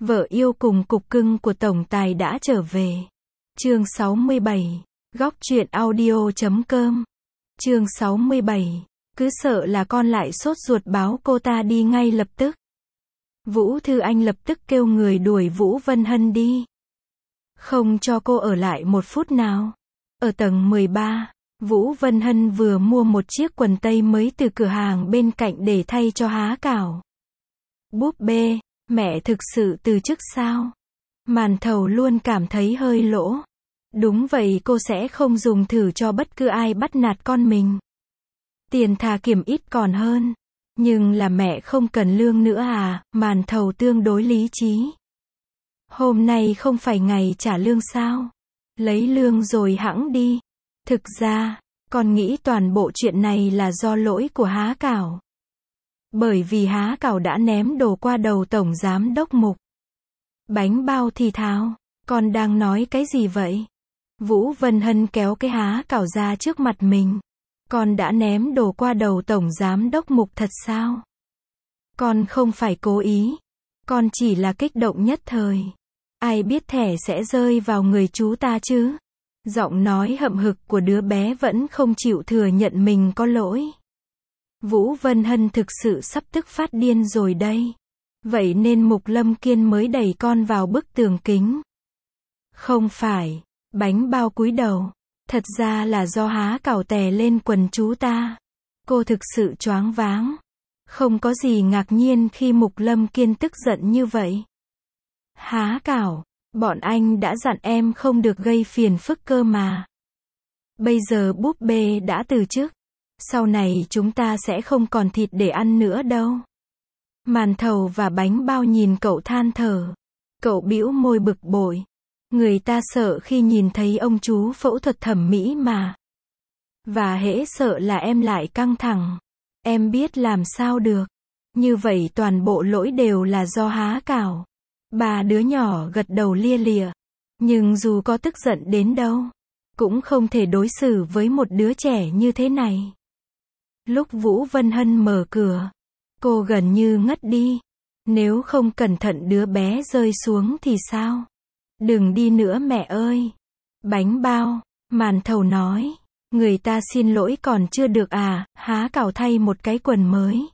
Vợ yêu cùng cục cưng của tổng tài đã trở về. Chương 67. Góc truyện audio.com. Chương 67. Cứ sợ là con lại sốt ruột báo cô ta đi ngay lập tức. Vũ Thư Anh lập tức kêu người đuổi Vũ Vân Hân đi. Không cho cô ở lại một phút nào. Ở tầng 13, Vũ Vân Hân vừa mua một chiếc quần tây mới từ cửa hàng bên cạnh để thay cho Há Cảo. Búp bê, mẹ thực sự từ chức sao? Màn thầu luôn cảm thấy hơi lỗ. Đúng vậy, cô sẽ không dùng thử cho bất cứ ai bắt nạt con mình. Tiền thà kiểm ít còn hơn. Nhưng là mẹ không cần lương nữa à? Màn thầu tương đối lý trí. Hôm nay không phải ngày trả lương sao? Lấy lương rồi hẵng đi. Thực ra, con nghĩ toàn bộ chuyện này là do lỗi của Há Cảo. Bởi vì Há Cảo đã ném đồ qua đầu tổng giám đốc Mục. Bánh bao thì thào, con đang nói cái gì vậy? Vũ Vân Hân kéo cái Há Cảo ra trước mặt mình. Con đã ném đồ qua đầu tổng giám đốc Mục thật sao? Con không phải cố ý. Con chỉ là kích động nhất thời. Ai biết thẻ sẽ rơi vào người chú ta chứ? Giọng nói hậm hực của đứa bé vẫn không chịu thừa nhận mình có lỗi. Vũ Vân Hân thực sự sắp tức phát điên rồi đây. Vậy nên Mục Lâm Kiên mới đẩy con vào bức tường kính. Không phải. Bánh bao cúi đầu. Thật ra là do Há Cảo tè lên quần chú ta. Cô thực sự choáng váng. Không có gì ngạc nhiên khi Mục Lâm Kiên tức giận như vậy. Há Cảo, bọn anh đã dặn em không được gây phiền phức cơ mà. Bây giờ búp bê đã từ chức. Sau này chúng ta sẽ không còn thịt để ăn nữa đâu. Màn thầu và bánh bao nhìn cậu than thở. Cậu bĩu môi bực bội. Người ta sợ khi nhìn thấy ông chú phẫu thuật thẩm mỹ mà. Và hễ sợ là em lại căng thẳng. Em biết làm sao được. Như vậy toàn bộ lỗi đều là do Há Cảo. Ba đứa nhỏ gật đầu lia lịa. Nhưng dù có tức giận đến đâu, cũng không thể đối xử với một đứa trẻ như thế này. Lúc Vũ Vân Hân mở cửa, cô gần như ngất đi. Nếu không cẩn thận đứa bé rơi xuống thì sao? Đừng đi nữa mẹ ơi. Bánh bao, màn thầu nói. Người ta xin lỗi còn chưa được à? Há Cảo thay một cái quần mới.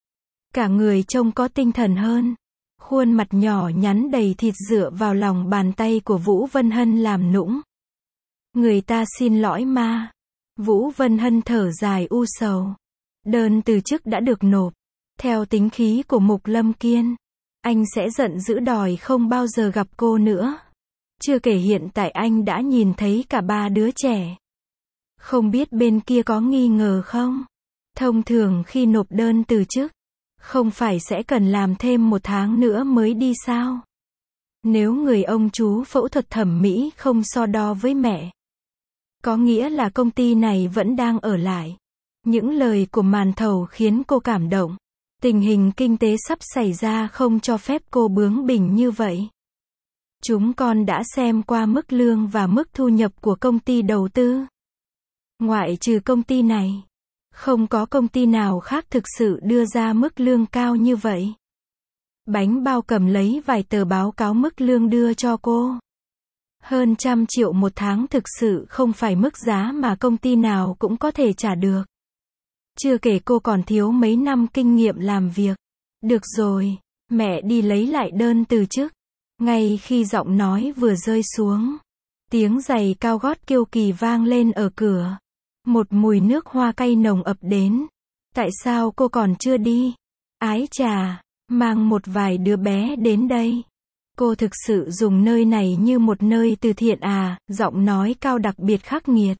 Cả người trông có tinh thần hơn. Khuôn mặt nhỏ nhắn đầy thịt dựa vào lòng bàn tay của Vũ Vân Hân làm nũng. Người ta xin lỗi mà. Vũ Vân Hân thở dài u sầu. Đơn từ chức đã được nộp. Theo tính khí của Mục Lâm Kiên, anh sẽ giận dữ đòi không bao giờ gặp cô nữa. Chưa kể hiện tại anh đã nhìn thấy cả ba đứa trẻ. Không biết bên kia có nghi ngờ không? Thông thường khi nộp đơn từ chức, không phải sẽ cần làm thêm 1 tháng nữa mới đi sao? Nếu người ông chú phẫu thuật thẩm mỹ không so đo với mẹ, có nghĩa là công ty này vẫn đang ở lại. Những lời của màn thầu khiến cô cảm động. Tình hình kinh tế sắp xảy ra không cho phép cô bướng bỉnh như vậy. Chúng con đã xem qua mức lương và mức thu nhập của công ty đầu tư. Ngoại trừ công ty này, không có công ty nào khác thực sự đưa ra mức lương cao như vậy. Bánh bao cầm lấy vài tờ báo cáo mức lương đưa cho cô. Hơn 100 triệu một tháng thực sự không phải mức giá mà công ty nào cũng có thể trả được. Chưa kể cô còn thiếu mấy năm kinh nghiệm làm việc. Được rồi, mẹ đi lấy lại đơn từ chức. Ngay khi giọng nói vừa rơi xuống, tiếng giày cao gót kiêu kỳ vang lên ở cửa. Một mùi nước hoa cay nồng ập đến. Tại sao cô còn chưa đi? Ái chà, mang một vài đứa bé đến đây. Cô thực sự dùng nơi này như một nơi từ thiện à? Giọng nói cao đặc biệt khắc nghiệt.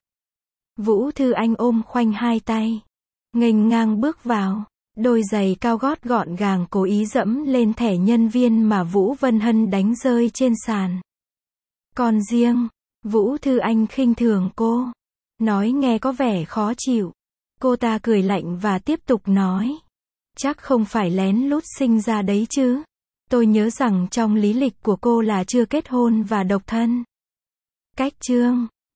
Vũ Thư Anh ôm khoanh hai tay, nghênh ngang bước vào. Đôi giày cao gót gọn gàng cố ý dẫm lên thẻ nhân viên mà Vũ Vân Hân đánh rơi trên sàn. Còn riêng, Vũ Thư Anh khinh thường cô. Nói nghe có vẻ khó chịu. Cô ta cười lạnh và tiếp tục nói. Chắc không phải lén lút sinh ra đấy chứ. Tôi nhớ rằng trong lý lịch của cô là chưa kết hôn và độc thân. Cách chương.